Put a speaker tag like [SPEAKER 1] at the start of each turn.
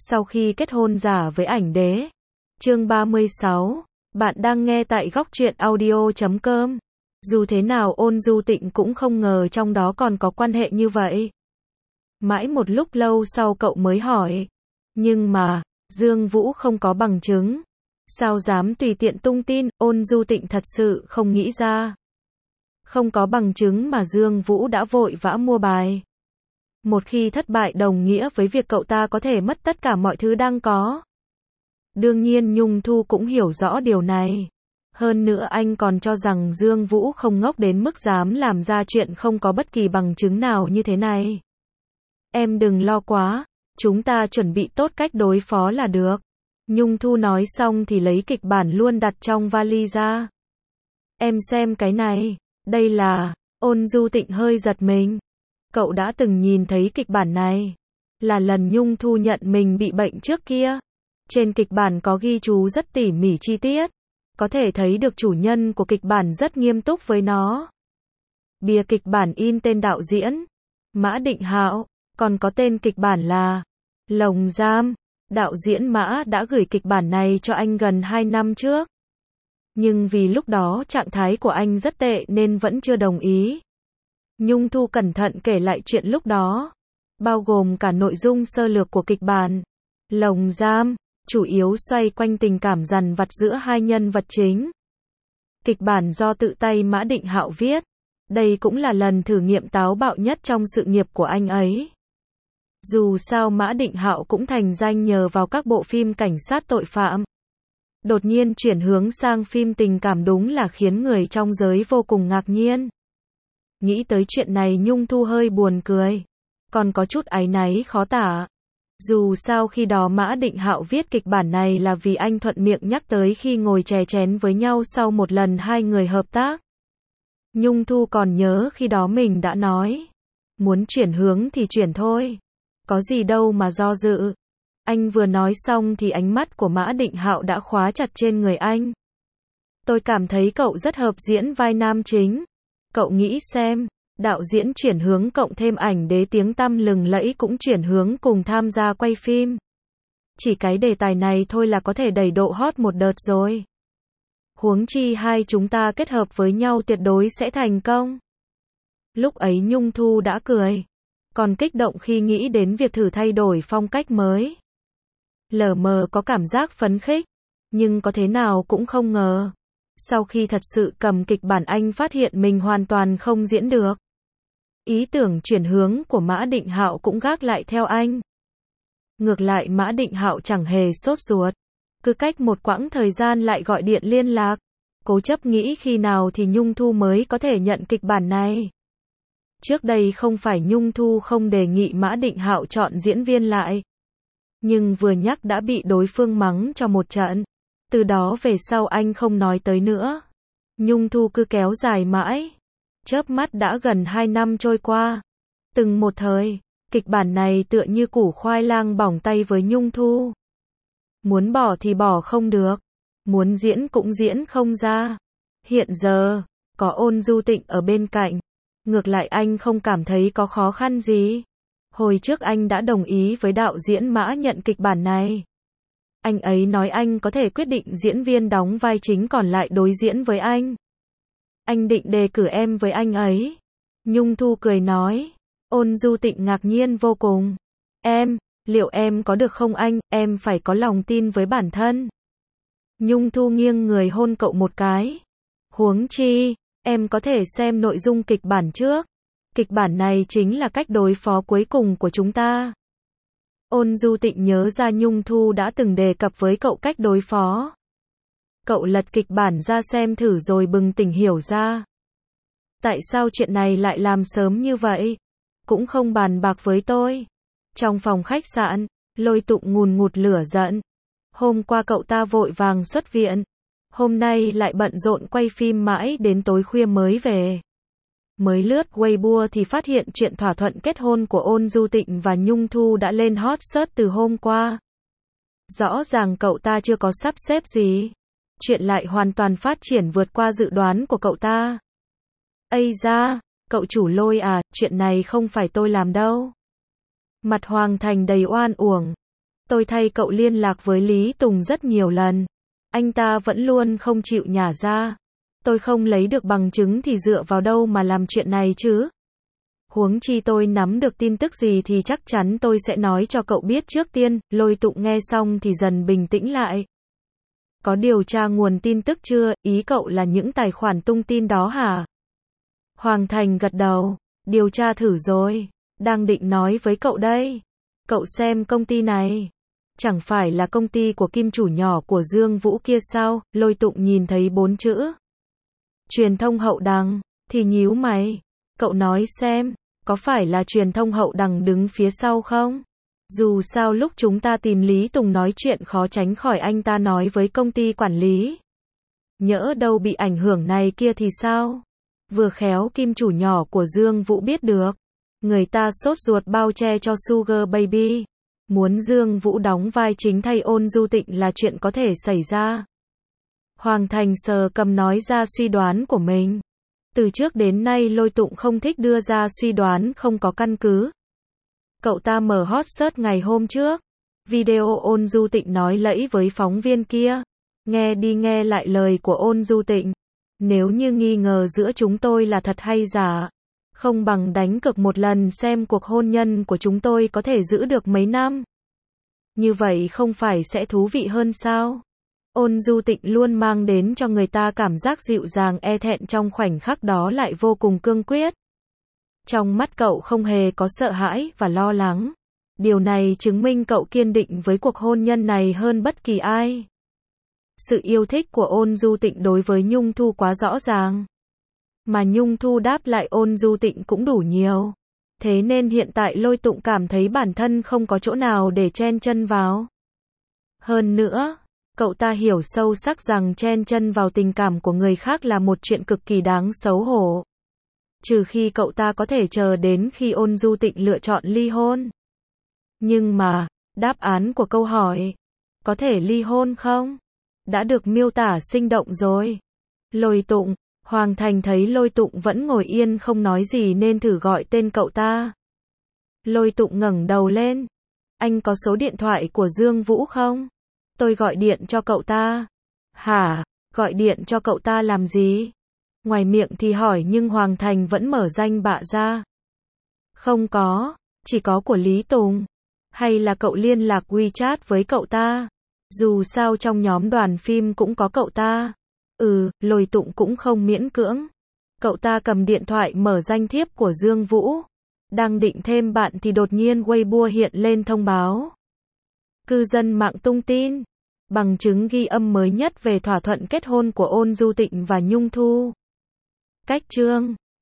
[SPEAKER 1] Sau khi kết hôn giả với ảnh đế. Chương 36. Bạn đang nghe tại góc truyện audio.com. Dù thế nào Ôn Du Tịnh cũng không ngờ trong đó còn có quan hệ như vậy. Mãi một lúc lâu sau cậu mới hỏi. Nhưng mà, Dương Vũ không có bằng chứng. Sao dám tùy tiện tung tin, Ôn Du Tịnh thật sự không nghĩ ra. Không có bằng chứng mà Dương Vũ đã vội vã mua bài. Một khi thất bại đồng nghĩa với việc cậu ta có thể mất tất cả mọi thứ đang có. Đương nhiên Nhung Thu cũng hiểu rõ điều này. Hơn nữa anh còn cho rằng Dương Vũ không ngốc đến mức dám làm ra chuyện không có bất kỳ bằng chứng nào như thế này. Em đừng lo quá, chúng ta chuẩn bị tốt cách đối phó là được. Nhung Thu nói xong thì lấy kịch bản luôn đặt trong vali ra. Em xem cái này, đây là, Ôn Du Tịnh hơi giật mình. Cậu đã từng nhìn thấy kịch bản này. Là lần Nhung Thu nhận mình bị bệnh trước kia. Trên kịch bản có ghi chú rất tỉ mỉ chi tiết. Có thể thấy được chủ nhân của kịch bản rất nghiêm túc với nó. Bìa kịch bản in tên đạo diễn Mã Định Hạo, còn có tên kịch bản là Lồng Giam. Đạo diễn Mã đã gửi kịch bản này cho anh gần 2 năm trước. Nhưng vì lúc đó trạng thái của anh rất tệ nên vẫn chưa đồng ý. Nhung Thu cẩn thận kể lại chuyện lúc đó, bao gồm cả nội dung sơ lược của kịch bản. Lồng Giam, chủ yếu xoay quanh tình cảm dằn vặt giữa hai nhân vật chính. Kịch bản do tự tay Mã Định Hạo viết. Đây cũng là lần thử nghiệm táo bạo nhất trong sự nghiệp của anh ấy. Dù sao Mã Định Hạo cũng thành danh nhờ vào các bộ phim cảnh sát tội phạm. Đột nhiên chuyển hướng sang phim tình cảm đúng là khiến người trong giới vô cùng ngạc nhiên. Nghĩ tới chuyện này Nhung Thu hơi buồn cười. Còn có chút áy náy khó tả. Dù sao khi đó Mã Định Hạo viết kịch bản này là vì anh thuận miệng nhắc tới khi ngồi chè chén với nhau sau một lần hai người hợp tác. Nhung Thu còn nhớ khi đó mình đã nói. Muốn chuyển hướng thì chuyển thôi. Có gì đâu mà do dự. Anh vừa nói xong thì ánh mắt của Mã Định Hạo đã khóa chặt trên người anh. Tôi cảm thấy cậu rất hợp diễn vai nam chính. Cậu nghĩ xem, đạo diễn chuyển hướng cộng thêm ảnh đế tiếng tăm lừng lẫy cũng chuyển hướng cùng tham gia quay phim. Chỉ cái đề tài này thôi là có thể đẩy độ hot một đợt rồi. Huống chi hai chúng ta kết hợp với nhau tuyệt đối sẽ thành công. Lúc ấy Nhung Thu đã cười. Còn kích động khi nghĩ đến việc thử thay đổi phong cách mới. Lờ mờ có cảm giác phấn khích. Nhưng có thế nào cũng không ngờ. Sau khi thật sự cầm kịch bản anh phát hiện mình hoàn toàn không diễn được. Ý tưởng chuyển hướng của Mã Định Hạo cũng gác lại theo anh. Ngược lại Mã Định Hạo chẳng hề sốt ruột. Cứ cách một quãng thời gian lại gọi điện liên lạc. Cố chấp nghĩ khi nào thì Nhung Thu mới có thể nhận kịch bản này. Trước đây không phải Nhung Thu không đề nghị Mã Định Hạo chọn diễn viên lại. Nhưng vừa nhắc đã bị đối phương mắng cho một trận. Từ đó về sau anh không nói tới nữa. Nhung Thu cứ kéo dài mãi. Chớp mắt đã gần 2 năm trôi qua. Từng một thời, kịch bản này tựa như củ khoai lang bỏng tay với Nhung Thu. Muốn bỏ thì bỏ không được. Muốn diễn cũng diễn không ra. Hiện giờ, có Ôn Du Tịnh ở bên cạnh. Ngược lại anh không cảm thấy có khó khăn gì. Hồi trước anh đã đồng ý với đạo diễn Mã nhận kịch bản này. Anh ấy nói anh có thể quyết định diễn viên đóng vai chính còn lại đối diễn với anh. Anh định đề cử em với anh ấy. Nhung Thu cười nói. Ôn Du Tịnh ngạc nhiên vô cùng. Liệu em có được không anh, em phải có lòng tin với bản thân. Nhung Thu nghiêng người hôn cậu một cái. Huống chi, em có thể xem nội dung kịch bản trước. Kịch bản này chính là cách đối phó cuối cùng của chúng ta. Ôn Du Tịnh nhớ ra Nhung Thu đã từng đề cập với cậu cách đối phó. Cậu lật kịch bản ra xem thử rồi bừng tỉnh hiểu ra. Tại sao chuyện này lại làm sớm như vậy? Cũng không bàn bạc với tôi. Trong phòng khách sạn, Lôi Tụng ngùn ngụt lửa giận. Hôm qua cậu ta vội vàng xuất viện. Hôm nay lại bận rộn quay phim mãi đến tối khuya mới về. Mới lướt Weibo thì phát hiện chuyện thỏa thuận kết hôn của Ôn Du Tịnh và Nhung Thu đã lên hot search từ hôm qua. Rõ ràng cậu ta chưa có sắp xếp gì. Chuyện lại hoàn toàn phát triển vượt qua dự đoán của cậu ta. Ây da, cậu chủ Lôi à, chuyện này không phải tôi làm đâu. Mặt Hoàng Thành đầy oan uổng. Tôi thay cậu liên lạc với Lý Tùng rất nhiều lần. Anh ta vẫn luôn không chịu nhả ra. Tôi không lấy được bằng chứng thì dựa vào đâu mà làm chuyện này chứ? Huống chi tôi nắm được tin tức gì thì chắc chắn tôi sẽ nói cho cậu biết trước tiên. Lôi Tụng nghe xong thì dần bình tĩnh lại. Có điều tra nguồn tin tức chưa? Ý cậu là những tài khoản tung tin đó hả? Hoàng Thành gật đầu. Điều tra thử rồi. Đang định nói với cậu đây. Cậu xem công ty này. Chẳng phải là công ty của kim chủ nhỏ của Dương Vũ kia sao? Lôi Tụng nhìn thấy 4 chữ. Truyền thông hậu đằng. Thì nhíu mày. Cậu nói xem. Có phải là truyền thông hậu đằng đứng phía sau không? Dù sao lúc chúng ta tìm Lý Tùng nói chuyện khó tránh khỏi anh ta nói với công ty quản lý. Nhỡ đâu bị ảnh hưởng này kia thì sao? Vừa khéo kim chủ nhỏ của Dương Vũ biết được. Người ta sốt ruột bao che cho Sugar Baby. Muốn Dương Vũ đóng vai chính thay Ôn Du Tịnh là chuyện có thể xảy ra. Hoàng Thành sờ cầm nói ra suy đoán của mình. Từ trước đến nay Lôi Tụng không thích đưa ra suy đoán không có căn cứ. Cậu ta mở hot search ngày hôm trước. Video Ôn Du Tịnh nói lẫy với phóng viên kia. Nghe đi nghe lại lời của Ôn Du Tịnh. Nếu như nghi ngờ giữa chúng tôi là thật hay giả, không bằng đánh cược một lần xem cuộc hôn nhân của chúng tôi có thể giữ được mấy năm. Như vậy không phải sẽ thú vị hơn sao? Ôn Du Tịnh luôn mang đến cho người ta cảm giác dịu dàng e thẹn, trong khoảnh khắc đó lại vô cùng cương quyết. Trong mắt cậu không hề có sợ hãi và lo lắng. Điều này chứng minh cậu kiên định với cuộc hôn nhân này hơn bất kỳ ai. Sự yêu thích của Ôn Du Tịnh đối với Nhung Thu quá rõ ràng. Mà Nhung Thu đáp lại Ôn Du Tịnh cũng đủ nhiều. Thế nên hiện tại Lôi Tụng cảm thấy bản thân không có chỗ nào để chen chân vào. Hơn nữa, cậu ta hiểu sâu sắc rằng chen chân vào tình cảm của người khác là một chuyện cực kỳ đáng xấu hổ. Trừ khi cậu ta có thể chờ đến khi Ôn Du Tịnh lựa chọn ly hôn. Nhưng mà, đáp án của câu hỏi, có thể ly hôn không? Đã được miêu tả sinh động rồi. Lôi Tụng, Hoàng Thành thấy Lôi Tụng vẫn ngồi yên không nói gì nên thử gọi tên cậu ta. Lôi Tụng ngẩng đầu lên. Anh có số điện thoại của Dương Vũ không? Tôi gọi điện cho cậu ta. Hả? Gọi điện cho cậu ta làm gì? Ngoài miệng thì hỏi nhưng Hoàng Thành vẫn mở danh bạ ra. Không có, chỉ có của Lý Tùng. Hay là cậu liên lạc WeChat với cậu ta? Dù sao trong nhóm đoàn phim cũng có cậu ta. Lôi Tụng cũng không miễn cưỡng. Cậu ta cầm điện thoại mở danh thiếp của Dương Vũ. Đang định thêm bạn thì đột nhiên Weibo hiện lên thông báo. Cư dân mạng tung tin. Bằng chứng ghi âm mới nhất về thỏa thuận kết hôn của Ôn Du Tịnh và Nhung Thu. Cách chương